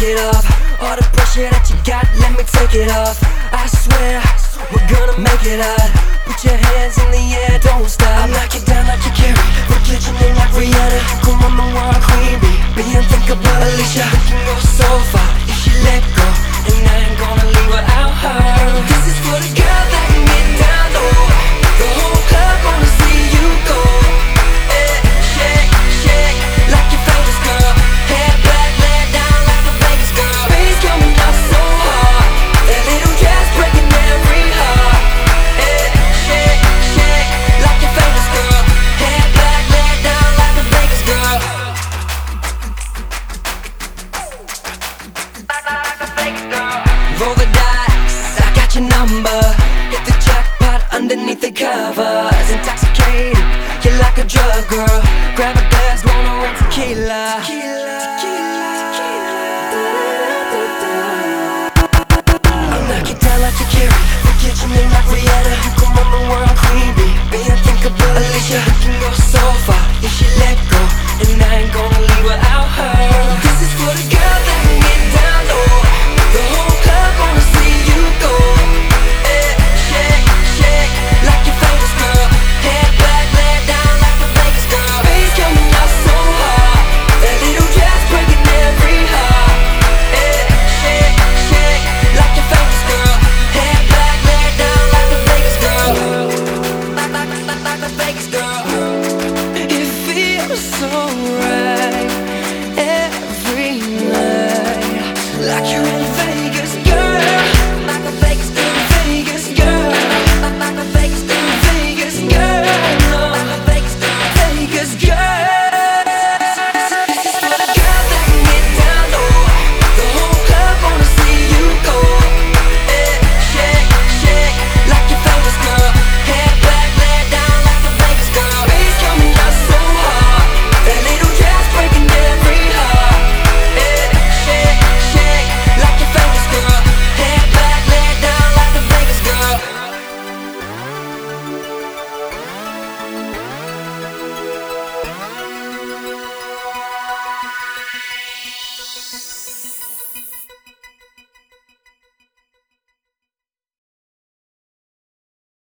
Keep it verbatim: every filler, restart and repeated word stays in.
shake it off. All the pressure that you got, let me take it off. I swear, we're gonna make it out. Put your hands in the air, don't stop. I'll knock you down like you carry, we're glitching in like Rihanna. Come on, the one queen bee, be unthinkable Alicia. We can go so far if she let go, and I ain't gonna leave without her. This is for the girl that can get down low. The whole club wanna see you go. Eh, shake, shake like your famous girl. Hair back, let down like a Vegas girl. Bass coming up so hard, that little dress breaking every heart. Eh, shake, shake like your famous girl. Hair back, let down like a Vegas girl. Like a Vegas girl. Roll the dice, I got your number. Hit the jackpot underneath the covers. Intoxicated, you're like a drug girl. Grab a glass, wanna run tequila.